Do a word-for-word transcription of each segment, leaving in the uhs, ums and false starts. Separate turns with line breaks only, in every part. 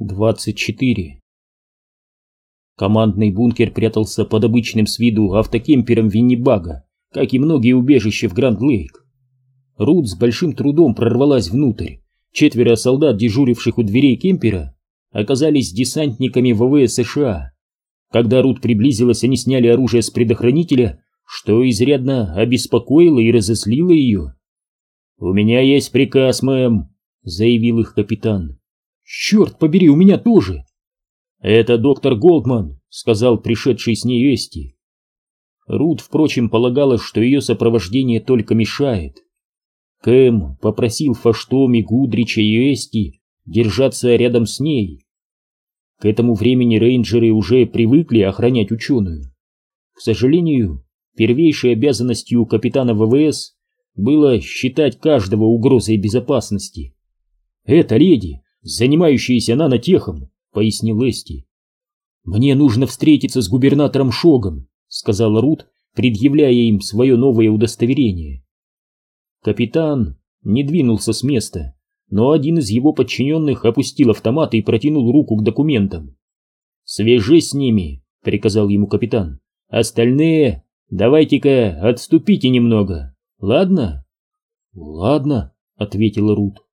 двадцать четыре. Командный бункер прятался под обычным с виду автокемпером Виннибага, как и многие убежища в Гранд-Лейк. Рут с большим трудом прорвалась внутрь. Четверо солдат, дежуривших у дверей кемпера, оказались десантниками ВВС США. Когда Рут приблизилась, они сняли оружие с предохранителя, что изрядно обеспокоило и разозлило ее. «У меня есть приказ, мэм», — заявил их капитан. «Черт побери, у меня тоже!» «Это доктор Голдман», — сказал пришедший с ней Эсти. Рут, впрочем, полагала, что ее сопровождение только мешает. Кэм попросил Фаштоми, Гудрича и Эсти держаться рядом с ней. К этому времени рейнджеры уже привыкли охранять ученую. К сожалению, первейшей обязанностью капитана ВВС было считать каждого угрозой безопасности. «Это леди, занимающаяся нанотехом», — пояснил Эсти. «Мне нужно встретиться с губернатором Шогом», — сказала Рут, предъявляя им свое новое удостоверение. Капитан не двинулся с места, но один из его подчиненных опустил автомат и протянул руку к документам. «Свяжись с ними», — приказал ему капитан. «Остальные давайте-ка отступите немного, ладно?» «Ладно», — ответила Рут.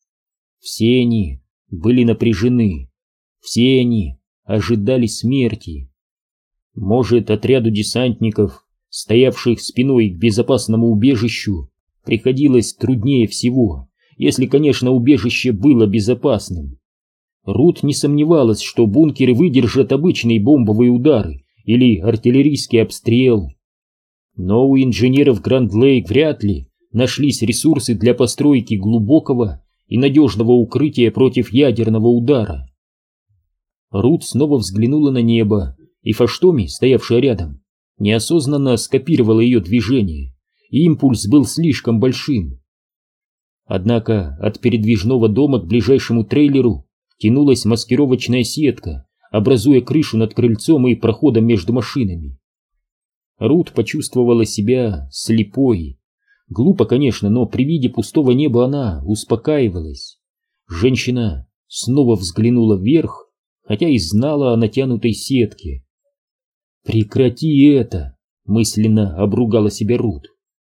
Все они были напряжены, все они ожидали смерти. Может, отряду десантников, стоявших спиной к безопасному убежищу, приходилось труднее всего, если, конечно, убежище было безопасным. Рут не сомневалась, что бункеры выдержат обычные бомбовые удары или артиллерийский обстрел. Но у инженеров Гранд-Лейк вряд ли нашлись ресурсы для постройки глубокого и надежного укрытия против ядерного удара. Рут снова взглянула на небо, и Фаштоми, стоявшая рядом, неосознанно скопировала ее движение. Импульс был слишком большим. Однако от передвижного дома к ближайшему трейлеру тянулась маскировочная сетка, образуя крышу над крыльцом и проходом между машинами. Рут почувствовала себя слепой. Глупо, конечно, но при виде пустого неба она успокаивалась. Женщина снова взглянула вверх, хотя и знала о натянутой сетке. «Прекрати это!» — мысленно обругала себя Рут.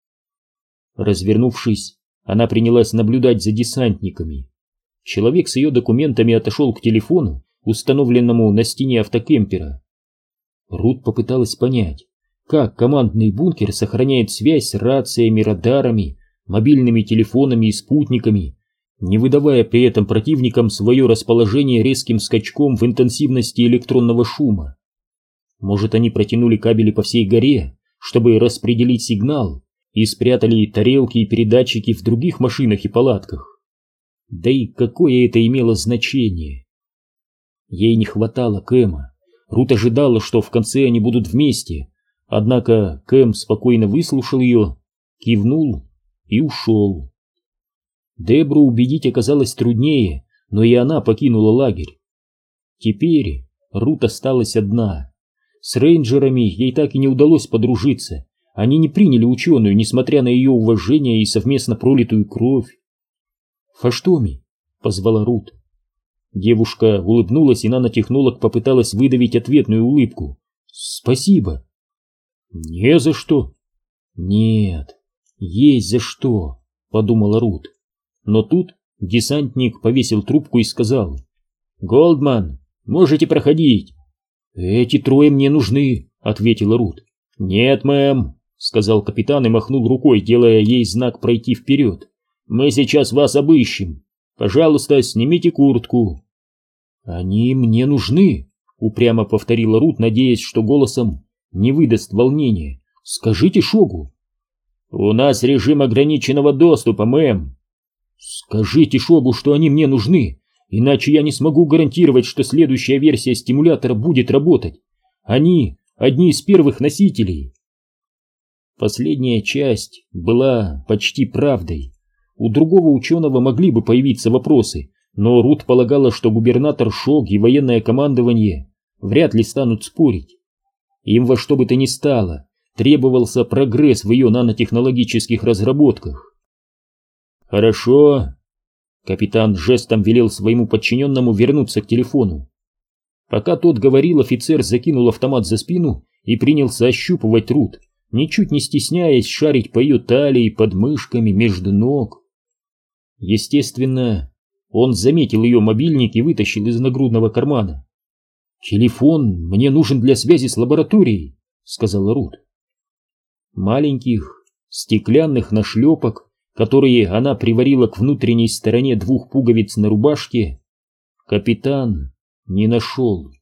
Развернувшись, она принялась наблюдать за десантниками. Человек с ее документами отошел к телефону, установленному на стене автокемпера. Рут попыталась понять, как командный бункер сохраняет связь с рациями, радарами, мобильными телефонами и спутниками, не выдавая при этом противникам свое расположение резким скачком в интенсивности электронного шума. Может, они протянули кабели по всей горе, чтобы распределить сигнал, и спрятали тарелки и передатчики в других машинах и палатках. Да и какое это имело значение? Ей не хватало Кэма. Рут ожидала, что в конце они будут вместе, однако Кэм спокойно выслушал ее, кивнул и ушел. Дебру убедить оказалось труднее, но и она покинула лагерь. Теперь Рут осталась одна. С рейнджерами ей так и не удалось подружиться. Они не приняли ученую, несмотря на ее уважение и совместно пролитую кровь. «Фаштоми!» — позвала Рут. Девушка улыбнулась, и нанотехнолог попыталась выдавить ответную улыбку. «Спасибо!» «Не за что!» «Нет, есть за что!» — подумала Рут. Но тут десантник повесил трубку и сказал: «Голдман, можете проходить!» «Эти трое мне нужны!» — ответила Рут. «Нет, мэм!» — сказал капитан и махнул рукой, делая ей знак пройти вперед. «Мы сейчас вас обыщем. Пожалуйста, снимите куртку». «Они мне нужны», — упрямо повторила Рут, надеясь, что голосом не выдаст волнения. «Скажите Шогу». «У нас режим ограниченного доступа, мэм». «Скажите Шогу, что они мне нужны, иначе я не смогу гарантировать, что следующая версия стимулятора будет работать. Они одни из первых носителей». Последняя часть была почти правдой. У другого ученого могли бы появиться вопросы, но Рут полагала, что губернатор Шог и военное командование вряд ли станут спорить. Им во что бы то ни стало требовался прогресс в ее нанотехнологических разработках. «Хорошо». Капитан жестом велел своему подчиненному вернуться к телефону. Пока тот говорил, офицер закинул автомат за спину и принялся ощупывать Рут, ничуть не стесняясь шарить по ее талии, под мышками, между ног. Естественно, он заметил ее мобильник и вытащил из нагрудного кармана. «Телефон мне нужен для связи с лабораторией», — сказала Рут. Маленьких стеклянных нашлепок, которые она приварила к внутренней стороне двух пуговиц на рубашке, капитан не нашел.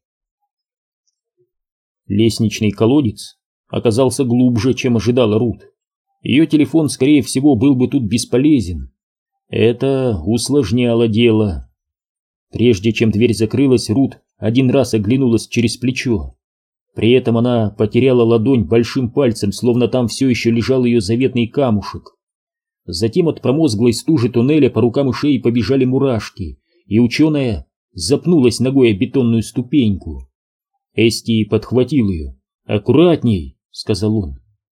Лестничный колодец оказался глубже, чем ожидала Рут. Ее телефон, скорее всего, был бы тут бесполезен. Это усложняло дело. Прежде чем дверь закрылась, Рут один раз оглянулась через плечо. При этом она потеряла ладонь большим пальцем, словно там все еще лежал ее заветный камушек. Затем от промозглой стужи туннеля по рукам и шее побежали мурашки, и ученая запнулась ногой о бетонную ступеньку. Эсти подхватил ее. «Аккуратней», — сказал он.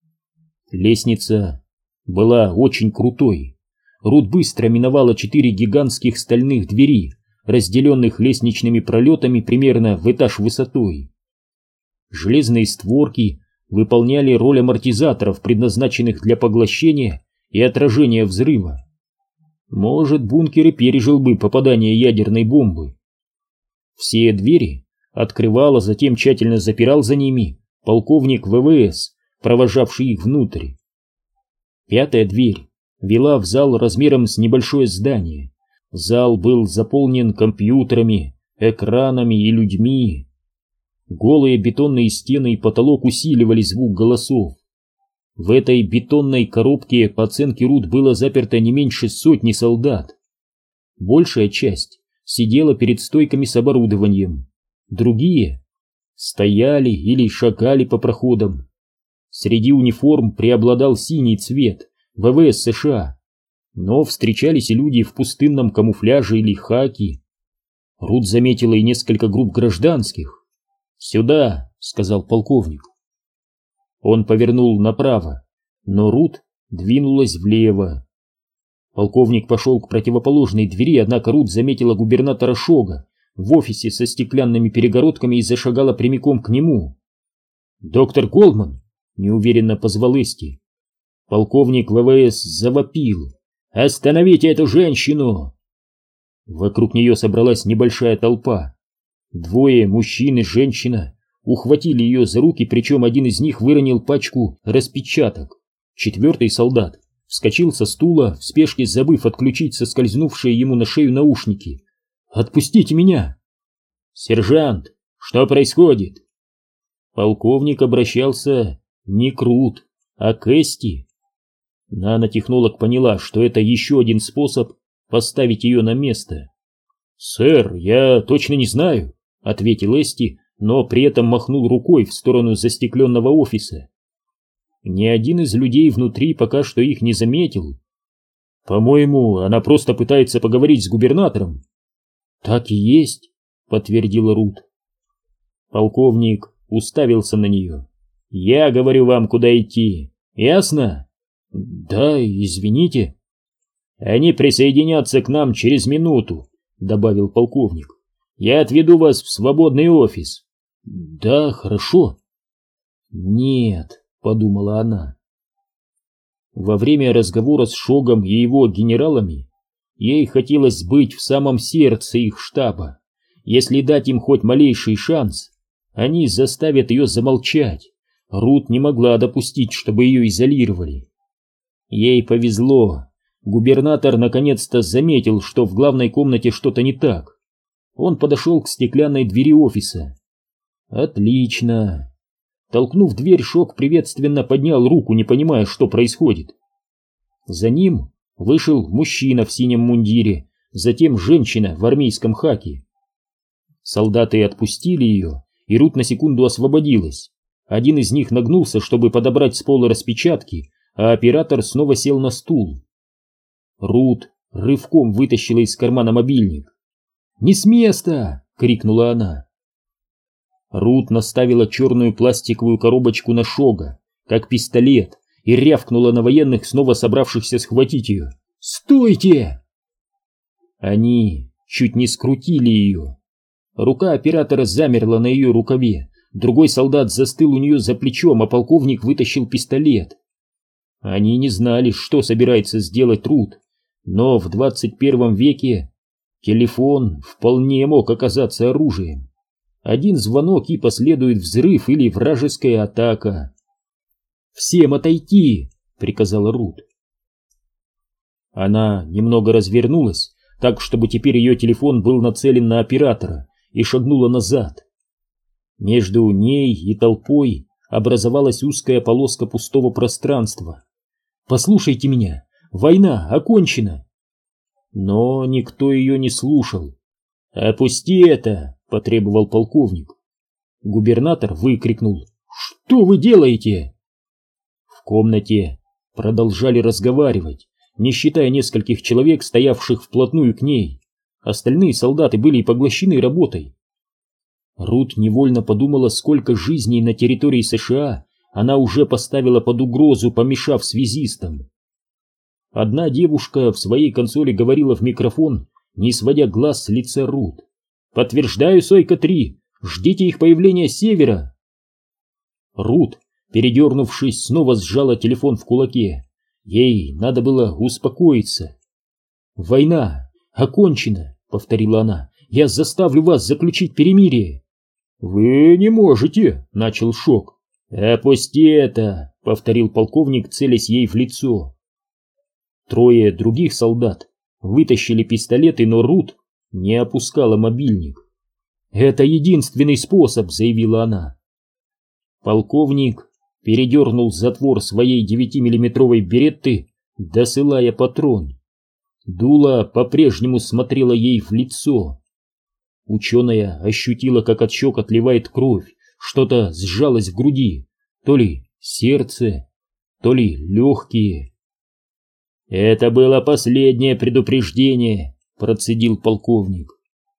Лестница была очень крутой. Рут быстро миновала четыре гигантских стальных двери, разделенных лестничными пролетами примерно в этаж высотой. Железные створки выполняли роль амортизаторов, предназначенных для поглощения и отражения взрыва. Может, бункер и пережил бы попадание ядерной бомбы. Все двери открывал, а затем тщательно запирал за ними полковник ВВС, провожавший их внутрь. Пятая дверь вела в зал размером с небольшое здание. Зал был заполнен компьютерами, экранами и людьми. Голые бетонные стены и потолок усиливали звук голосов. В этой бетонной коробке, по оценке Рут, было заперто не меньше сотни солдат. Большая часть сидела перед стойками с оборудованием. Другие стояли или шагали по проходам. Среди униформ преобладал синий цвет, ВВС США, но встречались и люди в пустынном камуфляже или хаки. Рут заметила и несколько групп гражданских. «Сюда», — сказал полковник. Он повернул направо, но Рут двинулась влево. Полковник пошел к противоположной двери, однако Рут заметила губернатора Шога в офисе со стеклянными перегородками и зашагала прямиком к нему. «Доктор Голдман!» — неуверенно позвал Эсти. Полковник ВВС завопил: «Остановите эту женщину!» Вокруг нее собралась небольшая толпа. Двое, мужчин и женщина, ухватили ее за руки, причем один из них выронил пачку распечаток. Четвертый солдат вскочил со стула, в спешке забыв отключить соскользнувшие ему на шею наушники. «Отпустите меня!» «Сержант, что происходит?» Полковник обращался не к Рут, а к Эсти. Нанотехнолог поняла, что это еще один способ поставить ее на место. «Сэр, я точно не знаю», — ответил Эсти, но при этом махнул рукой в сторону застекленного офиса. Ни один из людей внутри пока что их не заметил. «По-моему, она просто пытается поговорить с губернатором». «Так и есть», — подтвердила Рут. Полковник уставился на нее. «Я говорю вам, куда идти. Ясно?» «Да, извините». «Они присоединятся к нам через минуту», — добавил полковник. «Я отведу вас в свободный офис». «Да, хорошо». «Нет», — подумала она. Во время разговора с Шогом и его генералами ей хотелось быть в самом сердце их штаба. Если дать им хоть малейший шанс, они заставят ее замолчать. Рут не могла допустить, чтобы ее изолировали. Ей повезло. Губернатор наконец-то заметил, что в главной комнате что-то не так. Он подошел к стеклянной двери офиса. Отлично. Толкнув дверь, Шог приветственно поднял руку, не понимая, что происходит. За ним вышел мужчина в синем мундире, затем женщина в армейском хаке. Солдаты отпустили ее, и Рут на секунду освободилась. Один из них нагнулся, чтобы подобрать с пола распечатки, а оператор снова сел на стул. Рут рывком вытащила из кармана мобильник. «Не с места!» — крикнула она. Рут наставила черную пластиковую коробочку на Шога, как пистолет, и рявкнула на военных, снова собравшихся схватить ее. «Стойте!» Они чуть не скрутили ее. Рука оператора замерла на ее рукаве, другой солдат застыл у нее за плечом, а полковник вытащил пистолет. Они не знали, что собирается сделать Рут, но в двадцать первом веке телефон вполне мог оказаться оружием. Один звонок и последует взрыв или вражеская атака. «Всем отойти!» — приказала Рут. Она немного развернулась, так, чтобы теперь ее телефон был нацелен на оператора, и шагнула назад. Между ней и толпой образовалась узкая полоска пустого пространства. «Послушайте меня! Война окончена!» Но никто ее не слушал. «Опусти это!» — потребовал полковник. Губернатор выкрикнул: «Что вы делаете?» В комнате продолжали разговаривать, не считая нескольких человек, стоявших вплотную к ней. Остальные солдаты были поглощены работой. Рут невольно подумала, сколько жизней на территории США она уже поставила под угрозу, помешав связистам. Одна девушка в своей консоли говорила в микрофон, не сводя глаз с лица Рут: «Подтверждаю, Сойка-три, ждите их появления с севера». Рут, передернувшись, снова сжала телефон в кулаке. Ей надо было успокоиться. «Война окончена», — повторила она. «Я заставлю вас заключить перемирие». «Вы не можете», — начал Шок. «Опусти это», — повторил полковник, целясь ей в лицо. Трое других солдат вытащили пистолеты, но Рут не опускала мобильник. «Это единственный способ», — заявила она. Полковник передернул затвор своей девятимиллиметровой беретты, досылая патрон. Дуло по-прежнему смотрело ей в лицо. Ученая ощутила, как от щек отливает кровь, что-то сжалось в груди, то ли сердце, то ли легкие. «Это было последнее предупреждение», — процедил полковник.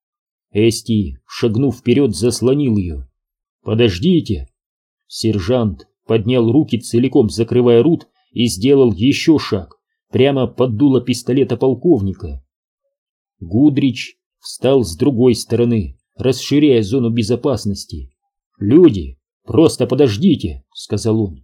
Эсти, шагнув вперед, заслонил ее. «Подождите!» Сержант поднял руки, целиком закрывая Рут, и сделал еще шаг, прямо под дуло пистолета полковника. Гудрич встал с другой стороны, расширяя зону безопасности. «Люди, просто подождите», — сказал он.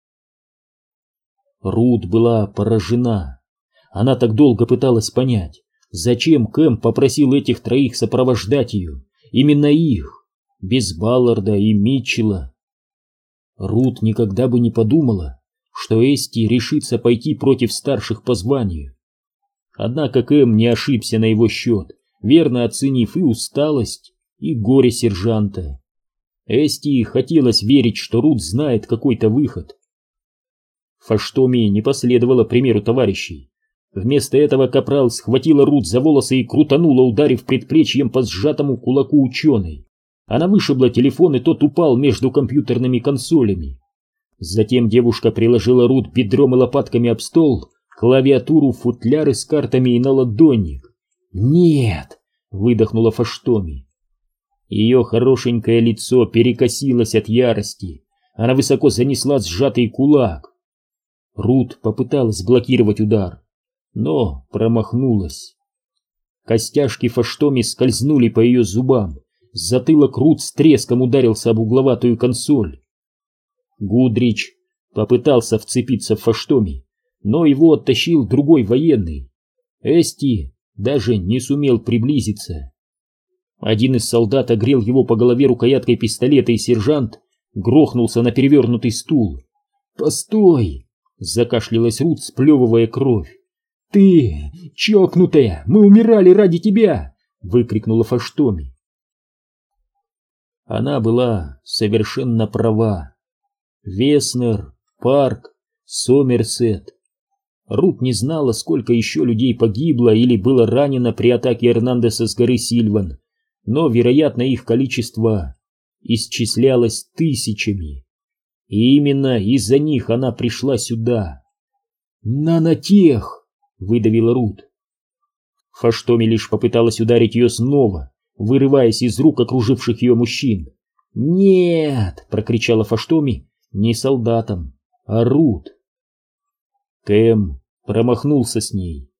Рут была поражена. Она так долго пыталась понять, зачем Кэм попросил этих троих сопровождать ее, именно их, без Балларда и Митчелла. Рут никогда бы не подумала, что Эсти решится пойти против старших по званию. Однако Кэм не ошибся на его счет, верно оценив и усталость, и горе сержанта. Эсти хотелось верить, что Рут знает какой-то выход. Фаштоми не последовала примеру товарищей. Вместо этого капрал схватила Рут за волосы и крутанула, ударив предплечьем по сжатому кулаку ученой. Она вышибла телефон, и тот упал между компьютерными консолями. Затем девушка приложила Рут бедром и лопатками об стол, клавиатуру, футляры с картами и наладонник. «Нет!» — выдохнула Фаштоми. Ее хорошенькое лицо перекосилось от ярости. Она высоко занесла сжатый кулак. Рут попыталась блокировать удар, но промахнулась. Костяшки Фаштоми скользнули по ее зубам. Затылок Рут с треском ударился об угловатую консоль. Гудрич попытался вцепиться в Фаштоми, но его оттащил другой военный. Эсти даже не сумел приблизиться. Один из солдат огрел его по голове рукояткой пистолета, и сержант грохнулся на перевернутый стул. «Постой!» — закашлялась Рут, сплевывая кровь. «Ты чокнутая! Мы умирали ради тебя!» — выкрикнула Фаштоми. Она была совершенно права. Веснер, Парк, Сомерсет. Рут не знала, сколько еще людей погибло или было ранено при атаке Эрнандеса с горы Сильван, но, вероятно, их количество исчислялось тысячами. И именно из-за них она пришла сюда. «Нанотех!» — выдавила Рут. Фаштоми лишь попыталась ударить ее снова, вырываясь из рук окруживших ее мужчин. «Нет!» — прокричала Фаштоми не солдатам, а Рут. Кэм промахнулся с ней.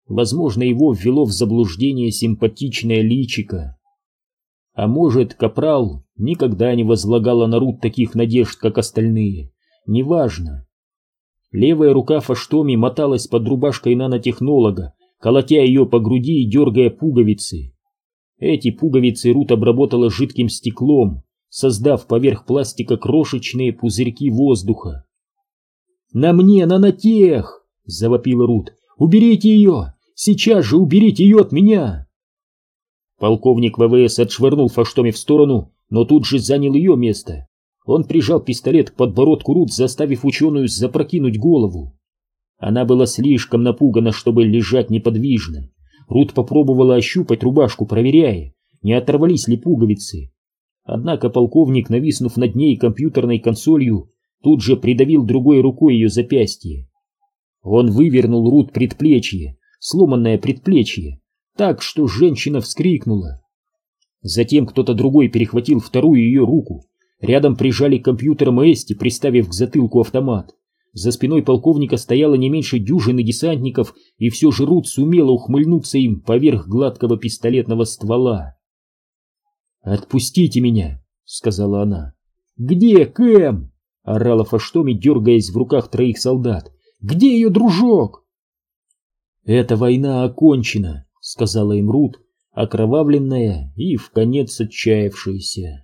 Возможно, его ввело в заблуждение симпатичное личико. А может, капрал никогда не возлагала на Рут таких надежд, как остальные. Неважно. Левая рука Фаштоми моталась под рубашкой нанотехнолога, колотя ее по груди и дергая пуговицы. Эти пуговицы Рут обработала жидким стеклом, создав поверх пластика крошечные пузырьки воздуха. «На мне нанотех!» — завопила Рут. «Уберите ее! Сейчас же уберите ее от меня!» Полковник ВВС отшвырнул Фаштоми в сторону, но тут же занял ее место. Он прижал пистолет к подбородку Рут, заставив ученую запрокинуть голову. Она была слишком напугана, чтобы лежать неподвижно. Рут попробовала ощупать рубашку, проверяя, не оторвались ли пуговицы. Однако полковник, нависнув над ней компьютерной консолью, тут же придавил другой рукой ее запястье. Он вывернул Рут предплечье, сломанное предплечье, так что женщина вскрикнула. Затем кто-то другой перехватил вторую ее руку. Рядом прижали к компьютерам Эсти, приставив к затылку автомат. За спиной полковника стояло не меньше дюжины десантников, и все же Рут сумела ухмыльнуться им поверх гладкого пистолетного ствола. «Отпустите меня», — сказала она. «Где Кэм?» — орала Фаштоми, дергаясь в руках троих солдат. «Где ее дружок?» «Эта война окончена», — сказала им Рут, окровавленная и вконец отчаявшаяся.